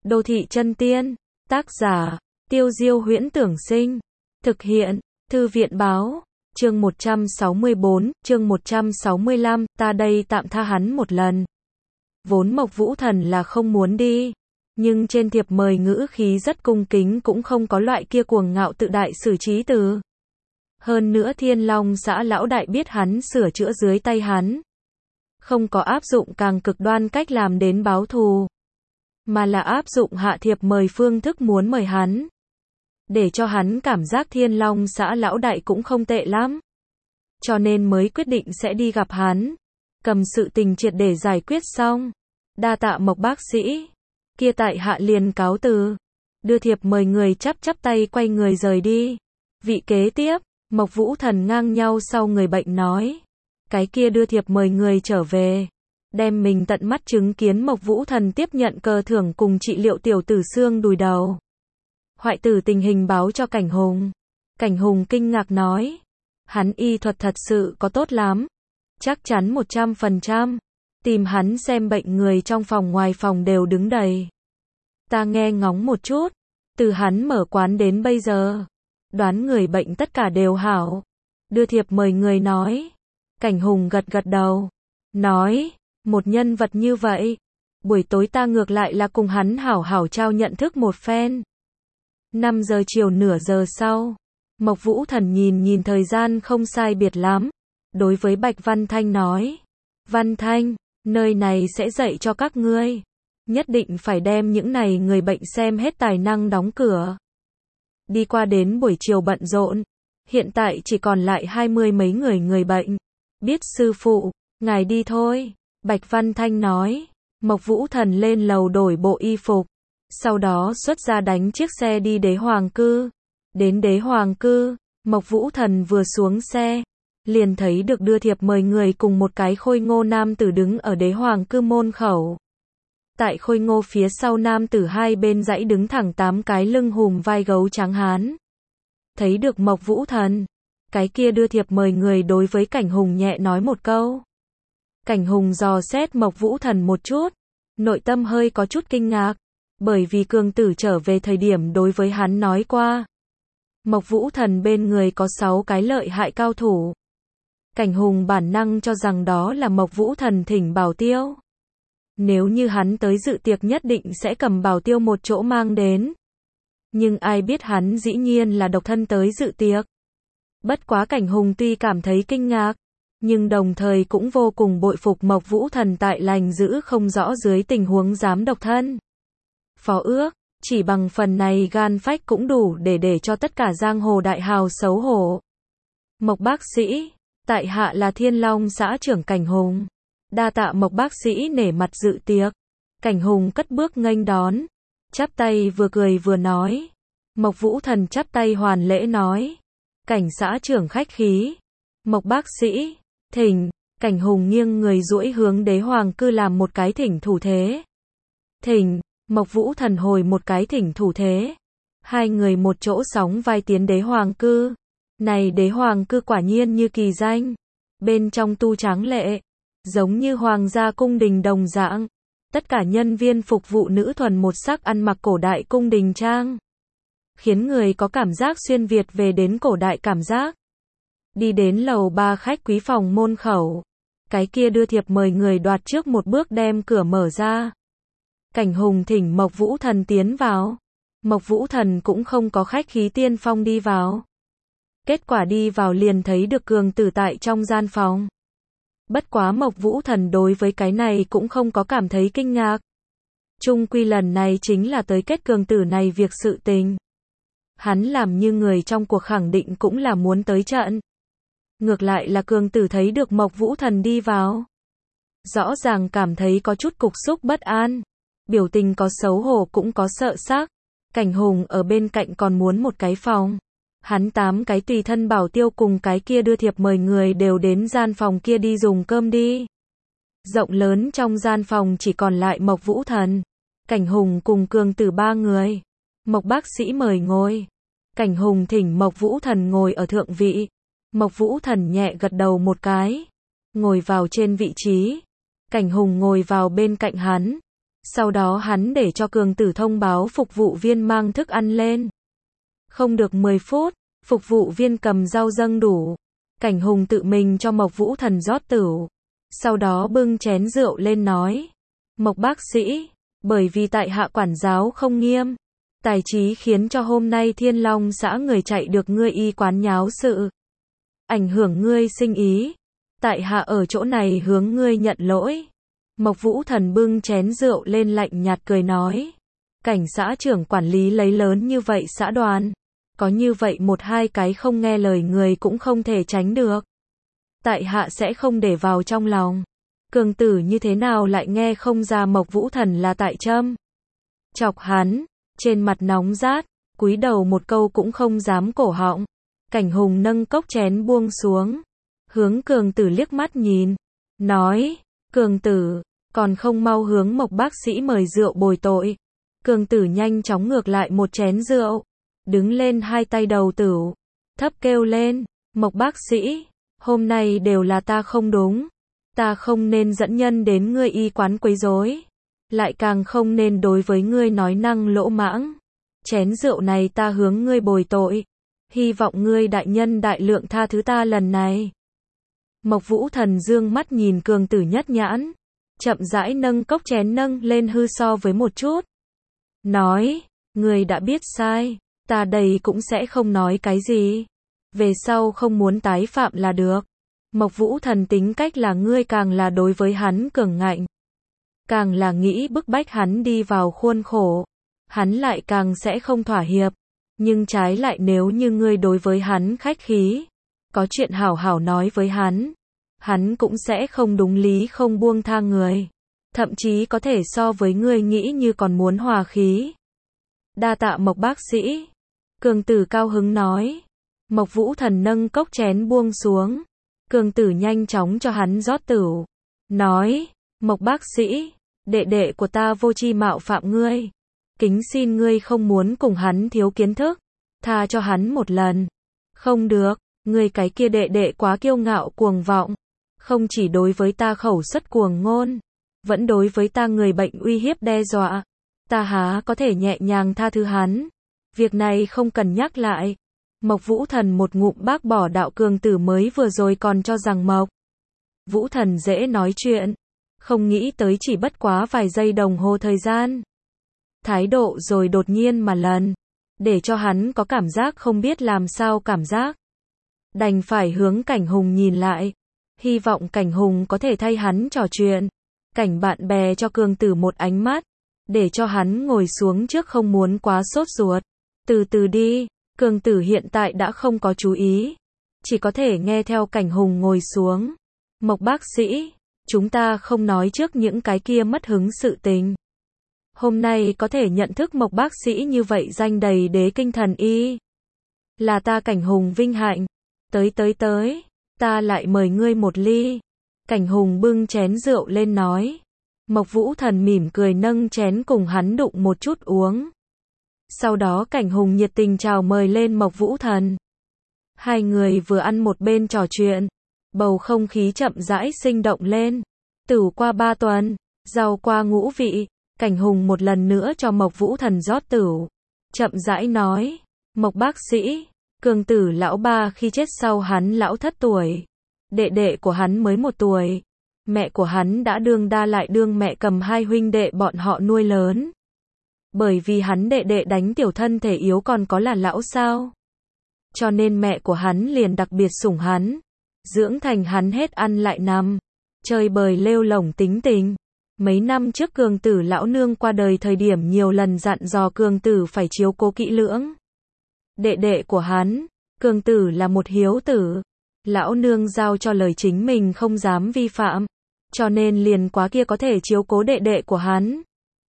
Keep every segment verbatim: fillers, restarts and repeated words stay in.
Đô thị chân tiên. Tác giả, Tiêu Diêu Huyễn Tưởng Sinh. Thực hiện, Thư viện Báo. Chương một trăm sáu mươi bốn, chương một trăm sáu mươi lăm, ta đây tạm tha hắn một lần. Vốn Mộc Vũ Thần là không muốn đi, nhưng trên thiệp mời ngữ khí rất cung kính, cũng không có loại kia cuồng ngạo tự đại xử trí từ. Hơn nữa Thiên Long xã lão đại biết hắn sửa chữa dưới tay hắn, không có áp dụng càng cực đoan cách làm đến báo thù, mà là áp dụng hạ thiệp mời phương thức muốn mời hắn, để cho hắn cảm giác Thiên Long xã lão đại cũng không tệ lắm. Cho nên mới quyết định sẽ đi gặp hắn, cầm sự tình triệt để giải quyết xong. Đa tạ Mộc bác sĩ. Kia tại hạ liền cáo từ. Đưa thiệp mời người chắp chắp tay quay người rời đi. Vị kế tiếp, Mộc Vũ Thần ngang nhau sau người bệnh nói. Cái kia đưa thiệp mời người trở về, đem mình tận mắt chứng kiến Mộc Vũ Thần tiếp nhận cờ thưởng cùng trị liệu tiểu tử xương đùi đầu. Hoại tử tình hình báo cho Cảnh Hùng. Cảnh Hùng kinh ngạc nói. Hắn y thuật thật sự có tốt lắm. Chắc chắn một trăm phần trăm. Tìm hắn xem bệnh người trong phòng ngoài phòng đều đứng đầy. Ta nghe ngóng một chút. Từ hắn mở quán đến bây giờ, đoán người bệnh tất cả đều hảo. Đưa thiệp mời người nói. Cảnh Hùng gật gật đầu. Nói, một nhân vật như vậy, buổi tối ta ngược lại là cùng hắn hảo hảo trao nhận thức một phen. năm giờ chiều nửa giờ sau, Mộc Vũ Thần nhìn nhìn thời gian không sai biệt lắm. Đối với Bạch Văn Thanh nói. Văn Thanh, nơi này sẽ dạy cho các ngươi. Nhất định phải đem những này người bệnh xem hết tài năng đóng cửa. Đi qua đến buổi chiều bận rộn. Hiện tại chỉ còn lại hai mươi mấy người người bệnh. Biết sư phụ, ngài đi thôi. Bạch Văn Thanh nói. Mộc Vũ Thần lên lầu đổi bộ y phục. Sau đó xuất ra đánh chiếc xe đi Đế Hoàng Cư. Đến Đế Hoàng Cư, Mộc Vũ Thần vừa xuống xe, liền thấy được đưa thiệp mời người cùng một cái khôi ngô nam tử đứng ở Đế Hoàng Cư môn khẩu. Tại khôi ngô phía sau nam tử hai bên dãy đứng thẳng tám cái lưng hùm vai gấu trắng hán. Thấy được Mộc Vũ Thần, cái kia đưa thiệp mời người đối với Cảnh Hùng nhẹ nói một câu. Cảnh Hùng dò xét Mộc Vũ Thần một chút, nội tâm hơi có chút kinh ngạc, bởi vì cường tử trở về thời điểm đối với hắn nói qua. Mộc Vũ Thần bên người có sáu cái lợi hại cao thủ. Cảnh Hùng bản năng cho rằng đó là Mộc Vũ Thần thỉnh bảo tiêu. Nếu như hắn tới dự tiệc nhất định sẽ cầm bảo tiêu một chỗ mang đến. Nhưng ai biết hắn dĩ nhiên là độc thân tới dự tiệc. Bất quá Cảnh Hùng tuy cảm thấy kinh ngạc, nhưng đồng thời cũng vô cùng bội phục Mộc Vũ Thần tại lành giữ không rõ dưới tình huống dám độc thân. Phó ước, chỉ bằng phần này gan phách cũng đủ để để cho tất cả giang hồ đại hào xấu hổ. Mộc bác sĩ, tại hạ là Thiên Long xã trưởng Cảnh Hùng. Đa tạ Mộc bác sĩ nể mặt dự tiệc. Cảnh Hùng cất bước nghênh đón, chắp tay vừa cười vừa nói. Mộc Vũ Thần chắp tay hoàn lễ nói. Cảnh xã trưởng khách khí. Mộc bác sĩ, thỉnh. Cảnh Hùng nghiêng người duỗi hướng Đế Hoàng Cư làm một cái thỉnh thủ thế. Thỉnh. Mộc Vũ Thần hồi một cái thỉnh thủ thế. Hai người một chỗ sóng vai tiến Đế Hoàng Cư. Này Đế Hoàng Cư quả nhiên như kỳ danh. Bên trong tu tráng lệ, giống như hoàng gia cung đình đồng dạng. Tất cả nhân viên phục vụ nữ thuần một sắc ăn mặc cổ đại cung đình trang, khiến người có cảm giác xuyên Việt về đến cổ đại cảm giác. Đi đến lầu ba khách quý phòng môn khẩu, cái kia đưa thiệp mời người đoạt trước một bước đem cửa mở ra. Cảnh Hùng thỉnh Mộc Vũ Thần tiến vào. Mộc Vũ Thần cũng không có khách khí tiên phong đi vào. Kết quả đi vào liền thấy được cường tử tại trong gian phòng. Bất quá Mộc Vũ Thần đối với cái này cũng không có cảm thấy kinh ngạc. Chung quy lần này chính là tới kết cường tử này việc sự tình. Hắn làm như người trong cuộc khẳng định cũng là muốn tới trận. Ngược lại là cường tử thấy được Mộc Vũ Thần đi vào, rõ ràng cảm thấy có chút cục xúc bất an. Biểu tình có xấu hổ cũng có sợ sắc. Cảnh Hùng ở bên cạnh còn muốn một cái phòng. Hắn tám cái tùy thân bảo tiêu cùng cái kia đưa thiệp mời người đều đến gian phòng kia đi dùng cơm đi. Rộng lớn trong gian phòng chỉ còn lại Mộc Vũ Thần, Cảnh Hùng cùng cường tử ba người. Mộc bác sĩ mời ngồi. Cảnh Hùng thỉnh Mộc Vũ Thần ngồi ở thượng vị. Mộc Vũ Thần nhẹ gật đầu một cái, ngồi vào trên vị trí. Cảnh Hùng ngồi vào bên cạnh hắn. Sau đó hắn để cho cường tử thông báo phục vụ viên mang thức ăn lên. Không được mười phút, phục vụ viên cầm rau dâng đủ. Cảnh Hùng tự mình cho Mộc Vũ Thần rót tửu. Sau đó bưng chén rượu lên nói. Mộc bác sĩ, bởi vì tại hạ quản giáo không nghiêm, tài trí khiến cho hôm nay Thiên Long xã người chạy được ngươi y quán nháo sự. Ảnh hưởng ngươi sinh ý. Tại hạ ở chỗ này hướng ngươi nhận lỗi. Mộc Vũ Thần bưng chén rượu lên lạnh nhạt cười nói. Cảnh xã trưởng quản lý lấy lớn như vậy xã đoàn. Có như vậy một hai cái không nghe lời người cũng không thể tránh được. Tại hạ sẽ không để vào trong lòng. Cường tử như thế nào lại nghe không ra Mộc Vũ Thần là tại châm. Chọc hắn, trên mặt nóng rát, cúi đầu một câu cũng không dám cổ họng. Cảnh Hùng nâng cốc chén buông xuống. Hướng cường tử liếc mắt nhìn. Nói, cường tử, còn không mau hướng Mộc bác sĩ mời rượu bồi tội. Cường tử nhanh chóng ngược lại một chén rượu. Đứng lên hai tay đầu tửu. Thấp kêu lên, Mộc bác sĩ, hôm nay đều là ta không đúng. Ta không nên dẫn nhân đến ngươi y quán quấy rối. Lại càng không nên đối với ngươi nói năng lỗ mãng. Chén rượu này ta hướng ngươi bồi tội. Hy vọng ngươi đại nhân đại lượng tha thứ ta lần này. Mộc Vũ Thần dương mắt nhìn cường tử nhất nhãn. Chậm rãi nâng cốc chén nâng lên hư so với một chút. Nói, ngươi đã biết sai. Ta đây cũng sẽ không nói cái gì. Về sau không muốn tái phạm là được. Mộc Vũ Thần tính cách là ngươi càng là đối với hắn cường ngạnh. Càng là nghĩ bức bách hắn đi vào khuôn khổ. Hắn lại càng sẽ không thỏa hiệp. Nhưng trái lại nếu như ngươi đối với hắn khách khí. Có chuyện hảo hảo nói với hắn. Hắn cũng sẽ không đúng lý không buông tha người. Thậm chí có thể so với ngươi nghĩ như còn muốn hòa khí. Đa tạ Mộc bác sĩ. Cường tử cao hứng nói. Mộc Vũ Thần nâng cốc chén buông xuống. Cường tử nhanh chóng cho hắn rót tửu. Nói, Mộc bác sĩ, đệ đệ của ta vô tri mạo phạm ngươi. Kính xin ngươi không muốn cùng hắn thiếu kiến thức. Tha cho hắn một lần. Không được, ngươi cái kia đệ đệ quá kiêu ngạo cuồng vọng. Không chỉ đối với ta khẩu xuất cuồng ngôn. Vẫn đối với ta người bệnh uy hiếp đe dọa. Ta há có thể nhẹ nhàng tha thứ hắn. Việc này không cần nhắc lại. Mộc Vũ Thần một ngụm bác bỏ đạo cường tử mới vừa rồi còn cho rằng Mộc Vũ Thần dễ nói chuyện. Không nghĩ tới chỉ bất quá vài giây đồng hồ thời gian. Thái độ rồi đột nhiên mà lần. Để cho hắn có cảm giác không biết làm sao cảm giác. Đành phải hướng Cảnh Hùng nhìn lại. Hy vọng Cảnh Hùng có thể thay hắn trò chuyện. Cảnh bạn bè cho cường tử một ánh mắt. Để cho hắn ngồi xuống trước không muốn quá sốt ruột. Từ từ đi. Cường tử hiện tại đã không có chú ý. Chỉ có thể nghe theo Cảnh Hùng ngồi xuống. Mộc bác sĩ, chúng ta không nói trước những cái kia mất hứng sự tình. Hôm nay có thể nhận thức Mộc bác sĩ như vậy danh đầy đế kinh thần y. Là ta Cảnh Hùng vinh hạnh. Tới tới tới, ta lại mời ngươi một ly. Cảnh Hùng bưng chén rượu lên nói. Mộc Vũ Thần mỉm cười nâng chén cùng hắn đụng một chút uống. Sau đó Cảnh Hùng nhiệt tình chào mời lên Mộc Vũ Thần. Hai người vừa ăn một bên trò chuyện. Bầu không khí chậm rãi sinh động lên. Tửu qua ba tuần, rau qua ngũ vị. Cảnh Hùng một lần nữa cho Mộc Vũ Thần rót tửu. Chậm rãi nói. Mộc bác sĩ, cường tử lão ba khi chết sau hắn lão thất tuổi. Đệ đệ của hắn mới một tuổi. Mẹ của hắn đã đương đa lại đương mẹ cầm hai huynh đệ bọn họ nuôi lớn. Bởi vì hắn đệ đệ đánh tiểu thân thể yếu còn có là lão sao. Cho nên mẹ của hắn liền đặc biệt sủng hắn. Dưỡng thành hắn hết ăn lại nằm. Chơi bời lêu lổng tính tình. Mấy năm trước cường tử lão nương qua đời thời điểm nhiều lần dặn dò cường tử phải chiếu cố kỹ lưỡng. Đệ đệ của hắn, cường tử là một hiếu tử. Lão nương giao cho lời chính mình không dám vi phạm. Cho nên liền quá kia có thể chiếu cố đệ đệ của hắn.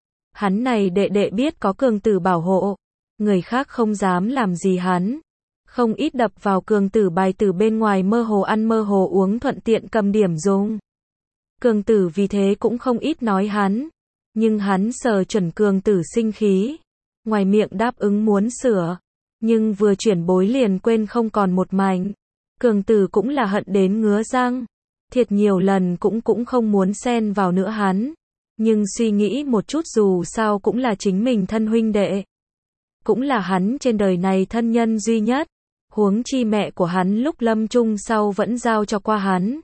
Hắn này đệ đệ biết có cường tử bảo hộ. Người khác không dám làm gì hắn. Không ít đập vào cường tử bài tử bên ngoài mơ hồ ăn mơ hồ uống thuận tiện cầm điểm dùng. Cường tử vì thế cũng không ít nói hắn. Nhưng hắn sờ chuẩn cường tử sinh khí. Ngoài miệng đáp ứng muốn sửa. Nhưng vừa chuyển bối liền quên không còn một mảnh. Cường tử cũng là hận đến ngứa răng. Thiệt nhiều lần cũng cũng không muốn xen vào nữa hắn. Nhưng suy nghĩ một chút dù sao cũng là chính mình thân huynh đệ. Cũng là hắn trên đời này thân nhân duy nhất. Huống chi mẹ của hắn lúc lâm chung sau vẫn giao cho qua hắn.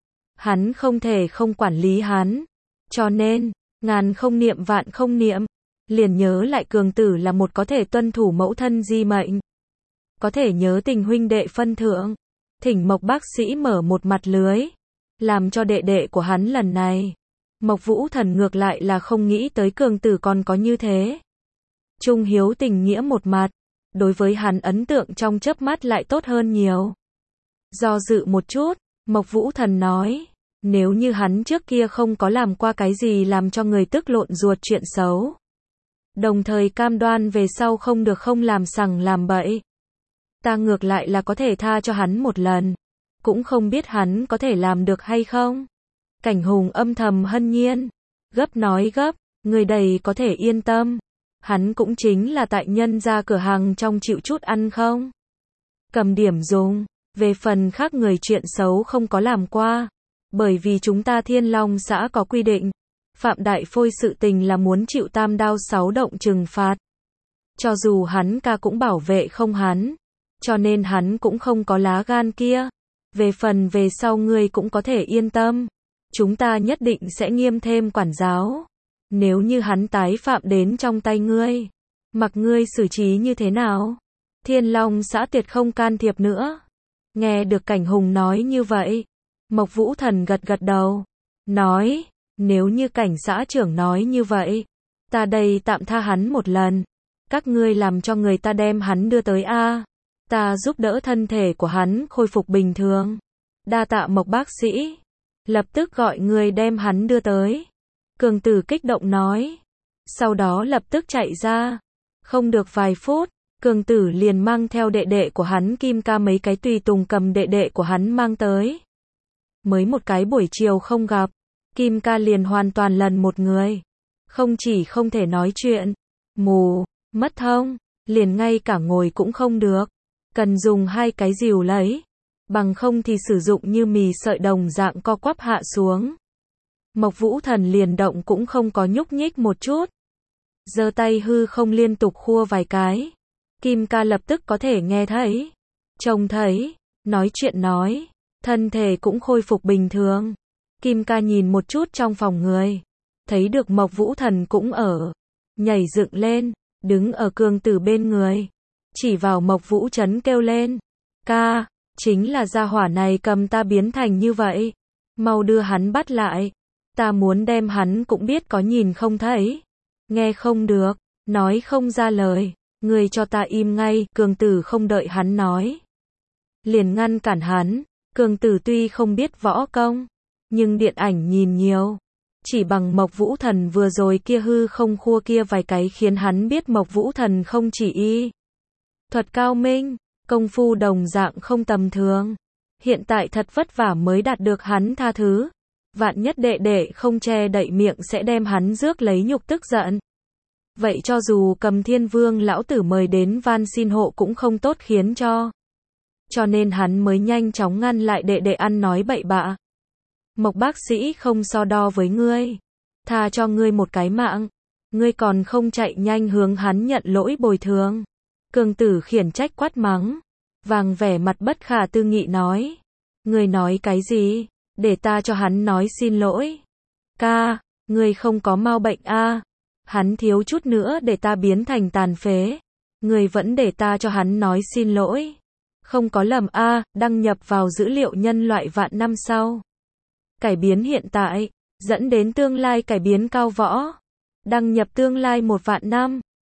Hắn không thể không quản lý hắn. Cho nên, ngàn không niệm vạn không niệm. Liền nhớ lại Cường Tử là một có thể tuân thủ mẫu thân di mệnh. Có thể nhớ tình huynh đệ phân thượng. Thỉnh Mộc bác sĩ mở một mặt lưới. Làm cho đệ đệ của hắn lần này. Mộc Vũ Thần ngược lại là không nghĩ tới Cường Tử còn có như thế. Trung hiếu tình nghĩa một mặt. Đối với hắn ấn tượng trong chớp mắt lại tốt hơn nhiều. Do dự một chút, Mộc Vũ Thần nói. Nếu như hắn trước kia không có làm qua cái gì làm cho người tức lộn ruột chuyện xấu. Đồng thời cam đoan về sau không được không làm sằng làm bậy. Ta ngược lại là có thể tha cho hắn một lần. Cũng không biết hắn có thể làm được hay không. Cảnh Hùng âm thầm hân nhiên. Gấp nói gấp, người đầy có thể yên tâm. Hắn cũng chính là tại nhân ra cửa hàng trong chịu chút ăn không. Cầm điểm dùng. Về phần khác người chuyện xấu không có làm qua. Bởi vì chúng ta Thiên Long xã có quy định. Phạm đại phôi sự tình là muốn chịu tam đao sáu động trừng phạt. Cho dù hắn ca cũng bảo vệ không hắn. Cho nên hắn cũng không có lá gan kia. Về phần về sau ngươi cũng có thể yên tâm. Chúng ta nhất định sẽ nghiêm thêm quản giáo. Nếu như hắn tái phạm đến trong tay ngươi. Mặc ngươi xử trí như thế nào. Thiên Long xã tuyệt không can thiệp nữa. Nghe được Cảnh Hùng nói như vậy. Mộc Vũ Thần gật gật đầu. Nói. Nếu như cảnh xã trưởng nói như vậy. Ta đây tạm tha hắn một lần. Các ngươi làm cho người ta đem hắn đưa tới A. Ta giúp đỡ thân thể của hắn khôi phục bình thường. Đa tạ Mộc bác sĩ. Lập tức gọi người đem hắn đưa tới. Cường Tử kích động nói. Sau đó lập tức chạy ra. Không được vài phút. Cường Tử liền mang theo đệ đệ của hắn Kim Ca mấy cái tùy tùng cầm đệ đệ của hắn mang tới. Mới một cái buổi chiều không gặp. Kim Ca liền hoàn toàn lần một người. Không chỉ không thể nói chuyện. Mù. Mất thông. Liền ngay cả ngồi cũng không được. Cần dùng hai cái dìu lấy. Bằng không thì sử dụng như mì sợi đồng dạng co quắp hạ xuống. Mộc Vũ Thần liền động cũng không có nhúc nhích một chút. Giơ tay hư không liên tục khua vài cái. Kim Ca lập tức có thể nghe thấy. Trông thấy. Nói chuyện nói. Thân thể cũng khôi phục bình thường. Kim Ca nhìn một chút trong phòng người. Thấy được Mộc Vũ Thần cũng ở. Nhảy dựng lên. Đứng ở Cường Tử bên người. Chỉ vào Mộc Vũ Trấn kêu lên. Ca. Chính là gia hỏa này cầm ta biến thành như vậy. Mau đưa hắn bắt lại. Ta muốn đem hắn cũng biết có nhìn không thấy. Nghe không được. Nói không ra lời. Người cho ta im ngay. Cường Tử không đợi hắn nói. Liền ngăn cản hắn. Cường Tử tuy không biết võ công. Nhưng điện ảnh nhìn nhiều. Chỉ bằng Mộc Vũ Thần vừa rồi kia hư không khua kia vài cái khiến hắn biết Mộc Vũ Thần không chỉ y thuật cao minh, công phu đồng dạng không tầm thường. Hiện tại thật vất vả mới đạt được hắn tha thứ. Vạn nhất đệ đệ không che đậy miệng sẽ đem hắn rước lấy nhục tức giận. Vậy cho dù Cầm Thiên Vương lão tử mời đến van xin hộ cũng không tốt khiến cho. Cho nên hắn mới nhanh chóng ngăn lại đệ đệ ăn nói bậy bạ. Mộc bác sĩ không so đo với ngươi. Tha cho ngươi một cái mạng. Ngươi còn không chạy nhanh hướng hắn nhận lỗi bồi thường. Cường Tử khiển trách quát mắng. Vàng vẻ mặt bất khả tư nghị nói. Ngươi nói cái gì? Để ta cho hắn nói xin lỗi. Ca, ngươi không có mau bệnh a? Hắn thiếu chút nữa để ta biến thành tàn phế. Ngươi vẫn để ta cho hắn nói xin lỗi. Không có lầm a, đăng nhập vào dữ liệu nhân loại vạn năm sau. Cải biến hiện tại, dẫn đến tương lai cải biến cao võ. Đăng nhập tương lai một vạn năm.